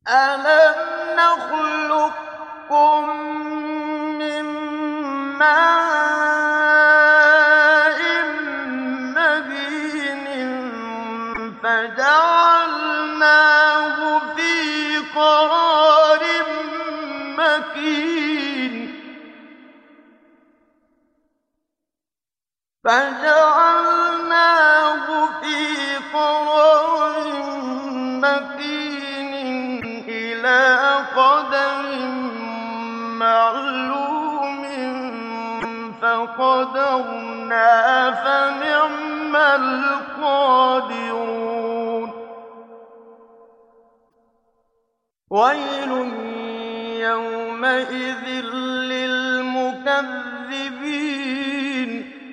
أَلَمْ نَخْلُقكُّم مِّن مَّاءٍ مَّهِينٍ فَجَعَلْنَاهُ فِي قَرَارٍ مَّكِينٍ إِلَىٰ قَدَرٍ مَّعْلُومٍ فَقَدَرْنَا فَنِعْمَ الْقَادِرُونَ وَيْلٌ يَوْمَئِذٍ لِّلْمُكَذِّبِينَ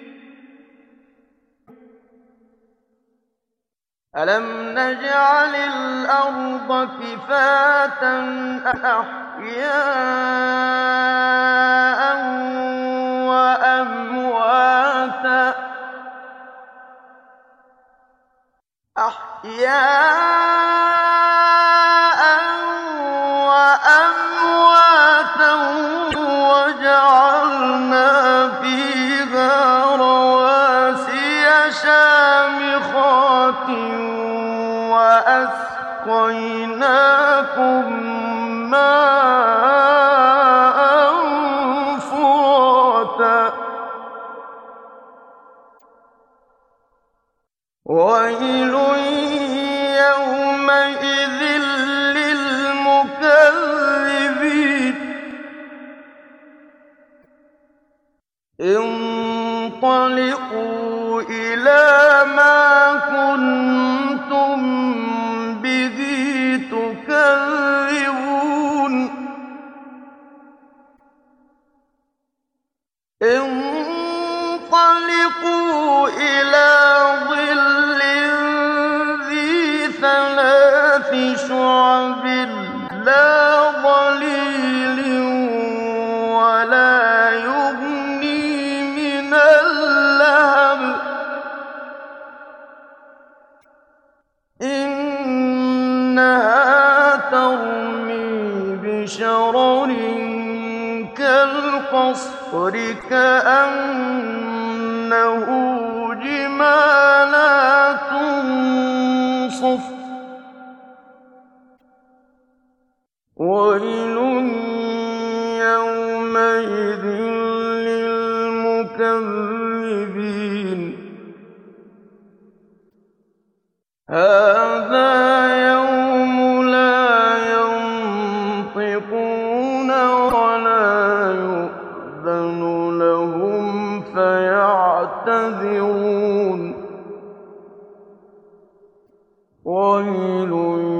أَلَمْ نَجْعَلِ الْأَرْضَ كِفَاتًا أَحْيَاءً وَأَمْوَاتًا وَجَعَلْنَا فِيهَا رَوَاسِيَ شَامِخَاتٍ وَأَسْقَيْنَاكُم مَّاءً فُرَاتًا وَيْلٌ يَوْمَئِذٍ لِّلْمُكَذِّبِينَ انطَلِقُوا إِلَىٰ مَا كُنتُم بِهِ تُكَذِّبُونَ انطَلِقُوا إِلَىٰ ظِلٍّ ذِي ثَلَاثِ شُعَبٍ لَّا ظَلِيلٍ وَلَا يُغْنِي مِنَ اللَّهَبِ إِنَّهَا تَرْمِي بِشَرَرٍ كَالْقَصْرِ كَأَنَّهُ جِمَالَتٌ صُفْرٌ وَيْلٌ يَوْمَئِذٍ لِّلْمُكَذِّبِينَ هَٰذَا يَوْمُ لَا يَنطِقُونَ وَلَا يُؤْذَنُ لَهُمْ فَيَعْتَذِرُونَ وَيْلٌ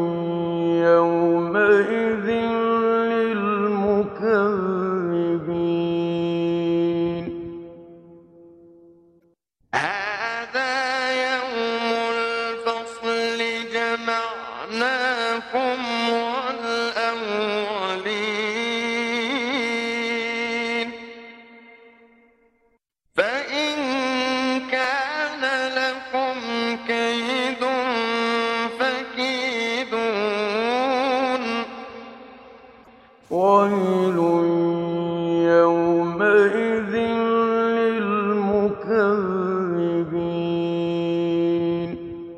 يَوْمَئِذٍ لِّلْمُكَذِّبِينَ هَٰذَا يَوْمُ الْفَصْلِ جَمَعْنَاكُمْ وَالْأَوَّلِينَ فَإِن كَانَ لَكُمْ كَيْدٌ فَكِيدُونِ وَيْلٌ يَوْمَئِذٍ لِّلْمُكَذِّبِينَ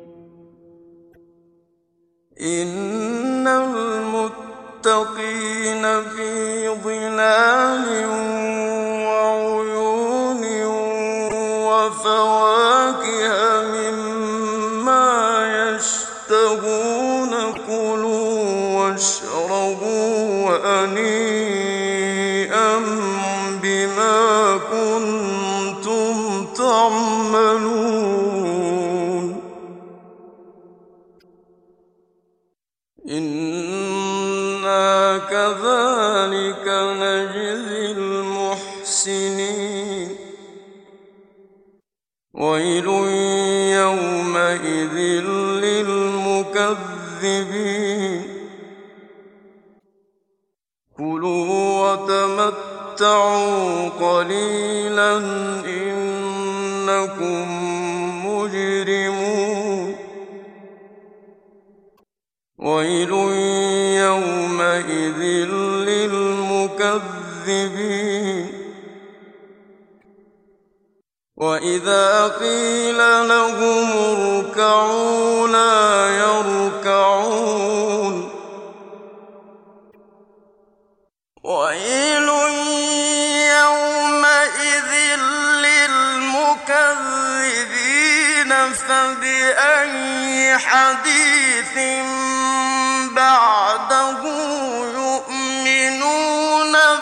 إِنَّ الْمُتَّقِينَ فِي ظِلَالٍ وَعُيُونٍ وَفَوَاكِهَ مِمَّا يَشْتَهُونَ كُلُوا وَاشْرَبُوا هَنِيئًا بِمَا كُنتُمْ تَعْمَلُونَ إِنَّا كَذَٰلِكَ نَجْزِي الْمُحْسِنِينَ وَيْلٌ يَوْمَئِذٍ لِّلْمُكَذِّبِينَ كُلُوا وَتَمَتَّعُوا قَلِيلًا إِنَّكُم مُّجْرِمُونَ وَيْلٌ يَوْمَئِذٍ المكذبين وإذا قيل لهم اركعوا لا يركعون ويل يومئذ للمكذبين فبأي حديث بعده